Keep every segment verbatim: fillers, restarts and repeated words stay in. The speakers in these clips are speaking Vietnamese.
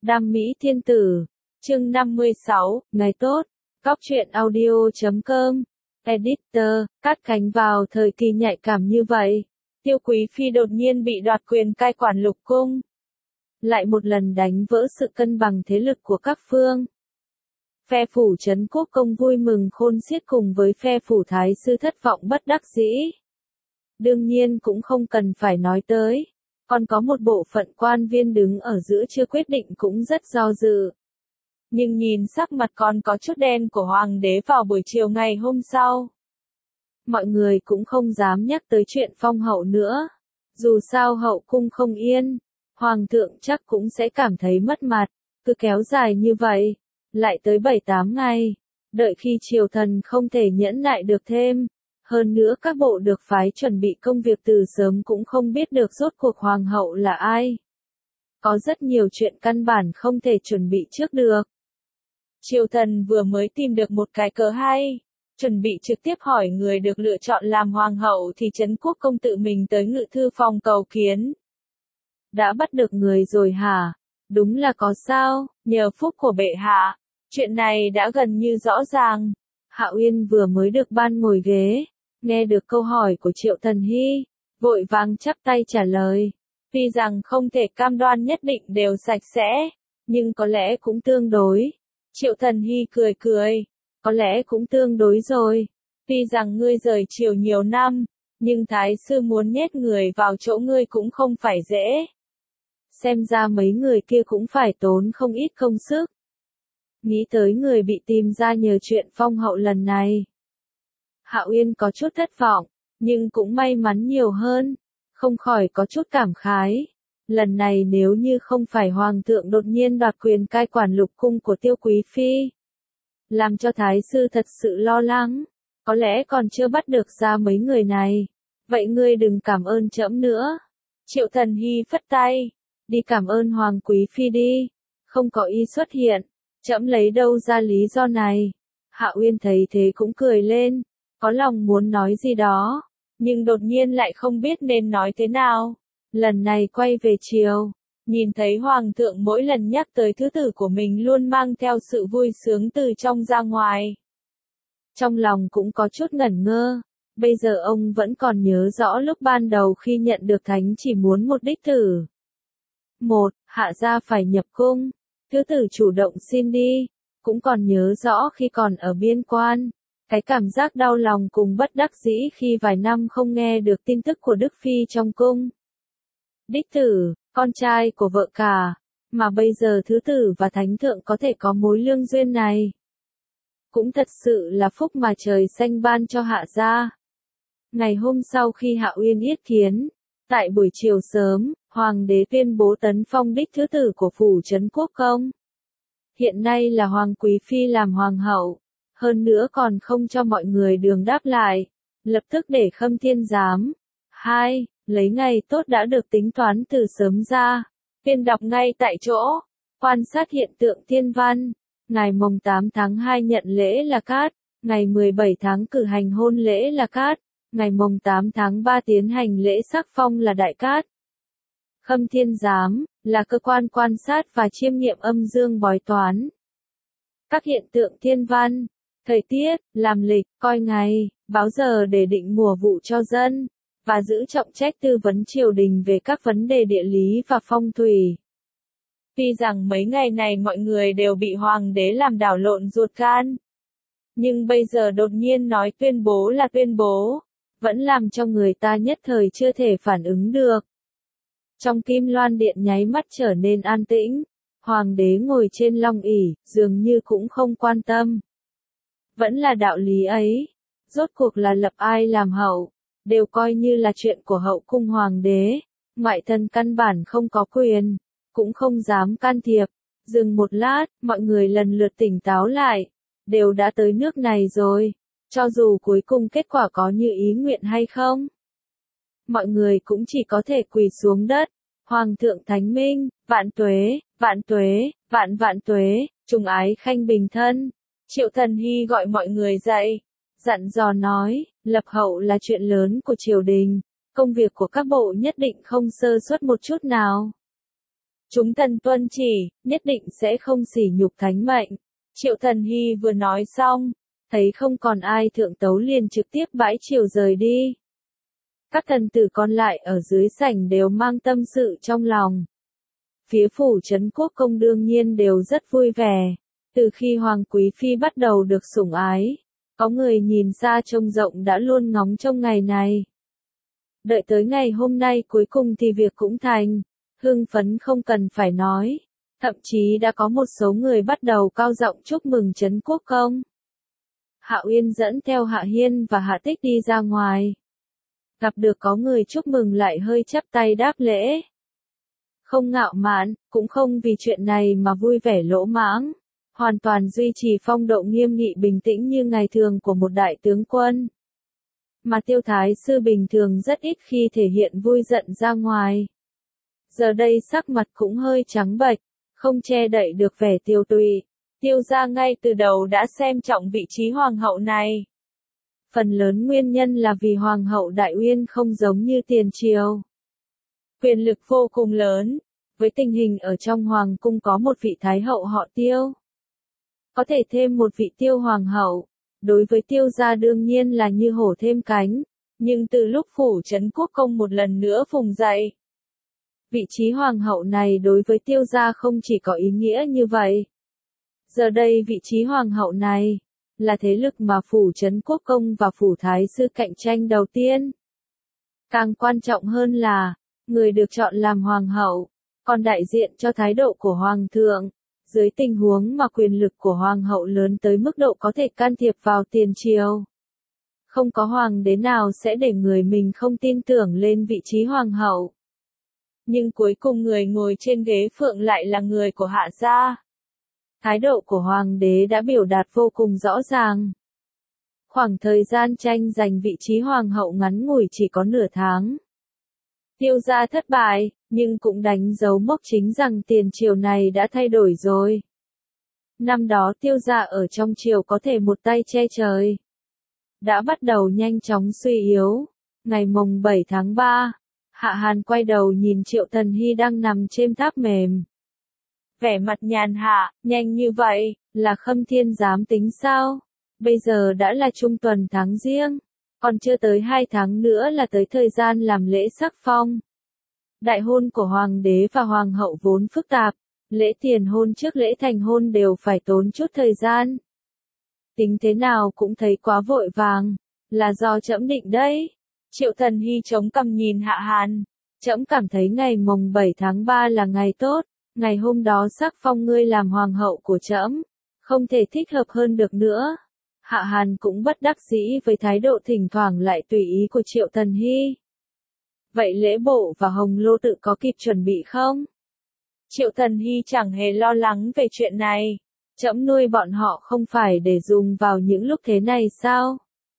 Đam mỹ thiên tử, chương năm mươi sáu, ngày tốt, góc truyện audio chấm com, editor, cắt cánh vào thời kỳ nhạy cảm như vậy. Tiêu Quý Phi đột nhiên bị đoạt quyền cai quản lục cung. Lại một lần đánh vỡ sự cân bằng thế lực của các phương. Phe phủ Trấn Quốc Công vui mừng khôn xiết cùng với phe phủ Thái Sư thất vọng bất đắc dĩ. Đương nhiên cũng không cần phải nói tới. Còn có một bộ phận quan viên đứng ở giữa chưa quyết định cũng rất do dự. Nhưng nhìn sắc mặt còn có chút đen của hoàng đế vào buổi chiều ngày hôm sau. Mọi người cũng không dám nhắc tới chuyện phong hậu nữa. Dù sao hậu cung không yên, hoàng thượng chắc cũng sẽ cảm thấy mất mặt. Cứ kéo dài như vậy, lại tới bảy tám ngày. Đợi khi triều thần không thể nhẫn nại được thêm. Hơn nữa các bộ được phái chuẩn bị công việc từ sớm cũng không biết được rốt cuộc hoàng hậu là ai. Có rất nhiều chuyện căn bản không thể chuẩn bị trước được. Triều thần vừa mới tìm được một cái cớ hay, chuẩn bị trực tiếp hỏi người được lựa chọn làm hoàng hậu thì Trấn Quốc Công tự mình tới ngự thư phòng cầu kiến. Đã bắt được người rồi hả? Đúng là có sao, nhờ phúc của bệ hạ. Chuyện này đã gần như rõ ràng. Hạ Uyên vừa mới được ban ngồi ghế. Nghe được câu hỏi của Triệu Thần Hy, vội vàng chắp tay trả lời. Tuy rằng không thể cam đoan nhất định đều sạch sẽ, nhưng có lẽ cũng tương đối. Triệu Thần Hy cười cười, có lẽ cũng tương đối rồi. Tuy rằng ngươi rời triều nhiều năm, nhưng Thái Sư muốn nhét người vào chỗ ngươi cũng không phải dễ. Xem ra mấy người kia cũng phải tốn không ít công sức. Nghĩ tới người bị tìm ra nhờ chuyện phong hậu lần này. Hạ Uyên có chút thất vọng, nhưng cũng may mắn nhiều hơn, không khỏi có chút cảm khái. Lần này nếu như không phải hoàng thượng đột nhiên đoạt quyền cai quản lục cung của Tiêu Quý Phi, làm cho Thái Sư thật sự lo lắng, có lẽ còn chưa bắt được ra mấy người này. Vậy ngươi đừng cảm ơn trẫm nữa. Triệu Thần Hy phất tay, đi cảm ơn Hoàng Quý Phi đi, không có y xuất hiện, trẫm lấy đâu ra lý do này. Hạ Uyên thấy thế cũng cười lên. Có lòng muốn nói gì đó, nhưng đột nhiên lại không biết nên nói thế nào. Lần này quay về triều, nhìn thấy hoàng thượng mỗi lần nhắc tới thứ tử của mình luôn mang theo sự vui sướng từ trong ra ngoài. Trong lòng cũng có chút ngẩn ngơ, bây giờ ông vẫn còn nhớ rõ lúc ban đầu khi nhận được thánh chỉ muốn một đích tử. Một, hạ gia phải nhập cung, thứ tử chủ động xin đi, cũng còn nhớ rõ khi còn ở biên quan. Cái cảm giác đau lòng cùng bất đắc dĩ khi vài năm không nghe được tin tức của Đức Phi trong cung. Đích tử, con trai của vợ cả, mà bây giờ thứ tử và thánh thượng có thể có mối lương duyên này. Cũng thật sự là phúc mà trời xanh ban cho hạ gia. Ngày hôm sau khi Hạ Uyên yết kiến, tại buổi chiều sớm, hoàng đế tuyên bố tấn phong đích thứ tử của phủ Trấn Quốc Công. Hiện nay là Hoàng Quý Phi làm hoàng hậu. Hơn nữa còn không cho mọi người đường đáp lại, lập tức để Khâm Thiên giám. Hai, lấy ngày tốt đã được tính toán từ sớm ra, tuyên đọc ngay tại chỗ, quan sát hiện tượng thiên văn. Ngày mồng tám tháng hai nhận lễ là cát, ngày mười bảy tháng cử hành hôn lễ là cát, ngày mồng tám tháng ba tiến hành lễ sắc phong là đại cát. Khâm Thiên giám là cơ quan quan sát và chiêm nghiệm âm dương bói toán. Các hiện tượng thiên văn, thời tiết, làm lịch, coi ngày, báo giờ để định mùa vụ cho dân, và giữ trọng trách tư vấn triều đình về các vấn đề địa lý và phong thủy. Tuy rằng mấy ngày này mọi người đều bị hoàng đế làm đảo lộn ruột gan, nhưng bây giờ đột nhiên nói tuyên bố là tuyên bố, vẫn làm cho người ta nhất thời chưa thể phản ứng được. Trong Kim Loan Điện nháy mắt trở nên an tĩnh, hoàng đế ngồi trên long ỷ, dường như cũng không quan tâm. Vẫn là đạo lý ấy, rốt cuộc là lập ai làm hậu, đều coi như là chuyện của hậu cung hoàng đế, ngoại thân căn bản không có quyền, cũng không dám can thiệp. Dừng một lát, mọi người lần lượt tỉnh táo lại, đều đã tới nước này rồi, cho dù cuối cùng kết quả có như ý nguyện hay không. Mọi người cũng chỉ có thể quỳ xuống đất, Hoàng thượng Thánh Minh, vạn tuế, vạn tuế, vạn vạn tuế, trùng ái khanh bình thân. Triệu Thần Hy gọi mọi người dậy, dặn dò nói, lập hậu là chuyện lớn của triều đình, công việc của các bộ nhất định không sơ suất một chút nào. Chúng thần tuân chỉ, nhất định sẽ không sỉ nhục thánh mệnh. Triệu Thần Hy vừa nói xong, thấy không còn ai thượng tấu liền trực tiếp bãi triều rời đi. Các thần tử còn lại ở dưới sảnh đều mang tâm sự trong lòng. Phía phủ trấn quốc công đương nhiên đều rất vui vẻ. Từ khi Hoàng Quý Phi bắt đầu được sủng ái, có người nhìn xa trông rộng đã luôn ngóng trông ngày này. Đợi tới ngày hôm nay cuối cùng thì việc cũng thành, hưng phấn không cần phải nói. Thậm chí đã có một số người bắt đầu cao giọng chúc mừng trấn quốc công. Hạ Uyên dẫn theo Hạ Hiên và Hạ Tích đi ra ngoài. Gặp được có người chúc mừng lại hơi chắp tay đáp lễ. Không ngạo mạn, cũng không vì chuyện này mà vui vẻ lỗ mãng. Hoàn toàn duy trì phong độ nghiêm nghị bình tĩnh như ngày thường của một đại tướng quân. Mà Tiêu Thái sư bình thường rất ít khi thể hiện vui giận ra ngoài. Giờ đây sắc mặt cũng hơi trắng bệch, không che đậy được vẻ tiêu tụy. Tiêu gia ngay từ đầu đã xem trọng vị trí hoàng hậu này. Phần lớn nguyên nhân là vì hoàng hậu Đại Uyên không giống như tiền triều. Quyền lực vô cùng lớn, với tình hình ở trong hoàng cung có một vị thái hậu họ Tiêu. Có thể thêm một vị Tiêu hoàng hậu, đối với Tiêu gia đương nhiên là như hổ thêm cánh, nhưng từ lúc phủ trấn quốc công một lần nữa phùng dậy, vị trí hoàng hậu này đối với Tiêu gia không chỉ có ý nghĩa như vậy. Giờ đây vị trí hoàng hậu này, là thế lực mà phủ trấn quốc công và phủ thái sư cạnh tranh đầu tiên. Càng quan trọng hơn là, người được chọn làm hoàng hậu, còn đại diện cho thái độ của hoàng thượng, dưới tình huống mà quyền lực của hoàng hậu lớn tới mức độ có thể can thiệp vào tiền triều. Không có hoàng đế nào sẽ để người mình không tin tưởng lên vị trí hoàng hậu. Nhưng cuối cùng người ngồi trên ghế phượng lại là người của Hạ gia. Thái độ của hoàng đế đã biểu đạt vô cùng rõ ràng. Khoảng thời gian tranh giành vị trí hoàng hậu ngắn ngủi chỉ có nửa tháng. Tiêu gia thất bại, nhưng cũng đánh dấu mốc chính rằng tiền triều này đã thay đổi rồi. Năm đó Tiêu gia ở trong triều có thể một tay che trời. Đã bắt đầu nhanh chóng suy yếu. Ngày mồng bảy tháng ba, Hạ Hàn quay đầu nhìn Triệu Thần Hy đang nằm trên tháp mềm. Vẻ mặt nhàn hạ, nhanh như vậy, là Khâm Thiên dám tính sao? Bây giờ đã là trung tuần tháng Giêng, còn chưa tới hai tháng nữa là tới thời gian làm lễ sắc phong. Đại hôn của hoàng đế và hoàng hậu vốn phức tạp, lễ tiền hôn trước lễ thành hôn đều phải tốn chút thời gian. Tính thế nào cũng thấy quá vội vàng, là do trẫm định đấy. Triệu Thần Hy chống cằm nhìn Hạ Hàn, trẫm cảm thấy ngày mồng bảy tháng ba là ngày tốt. Ngày hôm đó sắc phong ngươi làm hoàng hậu của trẫm, không thể thích hợp hơn được nữa. Hạ Hàn cũng bất đắc dĩ với thái độ thỉnh thoảng lại tùy ý của Triệu Thần Hy. Vậy lễ bộ và hồng lô tự có kịp chuẩn bị không? Triệu Thần Hy chẳng hề lo lắng về chuyện này. Trẫm nuôi bọn họ không phải để dùng vào những lúc thế này sao?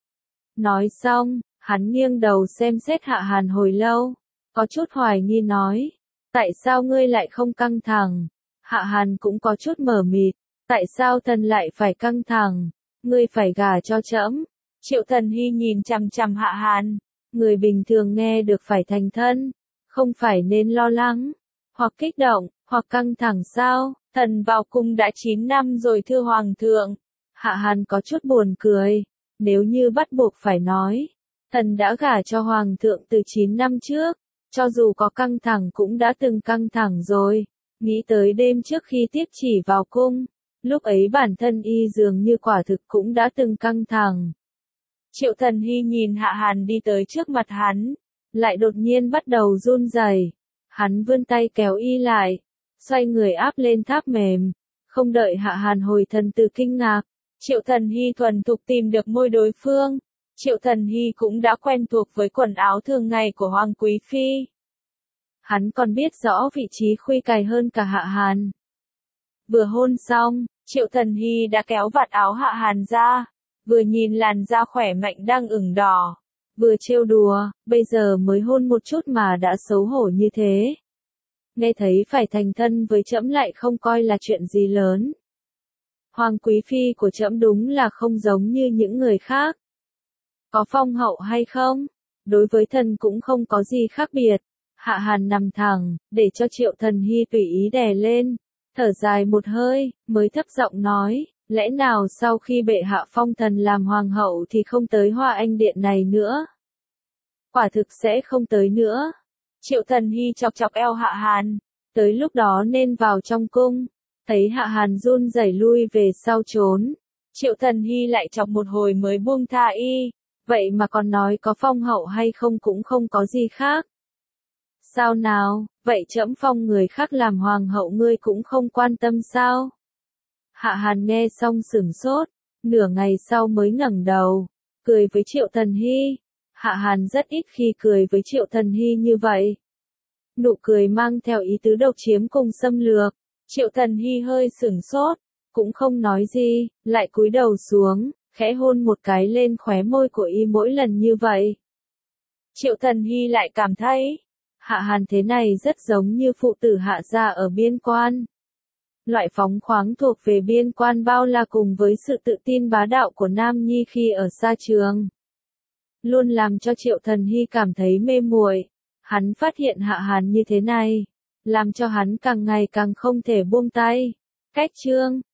Nói xong, hắn nghiêng đầu xem xét Hạ Hàn hồi lâu, có chút hoài nghi nói. Tại sao ngươi lại không căng thẳng? Hạ Hàn cũng có chút mờ mịt. Tại sao thần lại phải căng thẳng? Ngươi phải gả cho trẫm. Triệu Thần Hy nhìn chằm chằm Hạ Hàn. Người bình thường nghe được phải thành thân, không phải nên lo lắng, hoặc kích động, hoặc căng thẳng sao? Thần vào cung đã chín năm rồi thưa hoàng thượng. Hạ Hàn có chút buồn cười. Nếu như bắt buộc phải nói, thần đã gả cho hoàng thượng từ chín năm trước. Cho dù có căng thẳng cũng đã từng căng thẳng rồi. Nghĩ tới đêm trước khi tiếp chỉ vào cung, lúc ấy bản thân y dường như quả thực cũng đã từng căng thẳng. Triệu Thần Hy nhìn Hạ Hàn đi tới trước mặt hắn, lại đột nhiên bắt đầu run rẩy. Hắn vươn tay kéo y lại, xoay người áp lên tháp mềm. Không đợi Hạ Hàn hồi thần từ kinh ngạc, Triệu Thần Hy thuần thục tìm được môi đối phương. Triệu Thần Hy cũng đã quen thuộc với quần áo thường ngày của Hoàng Quý Phi. Hắn còn biết rõ vị trí khuy cài hơn cả Hạ Hàn. Vừa hôn xong, Triệu Thần Hy đã kéo vạt áo Hạ Hàn ra, vừa nhìn làn da khỏe mạnh đang ửng đỏ, vừa trêu đùa, bây giờ mới hôn một chút mà đã xấu hổ như thế. Nghe thấy phải thành thân với trẫm lại không coi là chuyện gì lớn. Hoàng Quý Phi của trẫm đúng là không giống như những người khác. Có phong hậu hay không? Đối với thần cũng không có gì khác biệt. Hạ Hàn nằm thẳng, để cho Triệu Thần Hy tùy ý đè lên, thở dài một hơi, mới thấp giọng nói, lẽ nào sau khi bệ hạ phong thần làm hoàng hậu thì không tới Hoa Anh Điện này nữa? Quả thực sẽ không tới nữa. Triệu Thần Hy chọc chọc eo Hạ Hàn, tới lúc đó nên vào trong cung. Thấy Hạ Hàn run rẩy lui về sau trốn, Triệu Thần Hy lại chọc một hồi mới buông tha y, vậy mà còn nói có phong hậu hay không cũng không có gì khác. Sao nào, vậy trẫm phong người khác làm hoàng hậu ngươi cũng không quan tâm sao? Hạ Hàn nghe xong sửng sốt, nửa ngày sau mới ngẩng đầu, cười với Triệu Thần Hy. Hạ Hàn rất ít khi cười với Triệu Thần Hy như vậy. Nụ cười mang theo ý tứ độc chiếm cùng xâm lược. Triệu Thần Hy hơi sửng sốt, cũng không nói gì, lại cúi đầu xuống, khẽ hôn một cái lên khóe môi của y mỗi lần như vậy. Triệu Thần Hy lại cảm thấy, Hạ Hàn thế này rất giống như phụ tử Hạ gia ở biên quan. Loại phóng khoáng thuộc về biên quan bao la cùng với sự tự tin bá đạo của Nam Nhi khi ở xa trường, luôn làm cho Triệu Thần Hy cảm thấy mê muội. Hắn phát hiện Hạ Hàn như thế này, làm cho hắn càng ngày càng không thể buông tay. Cách chương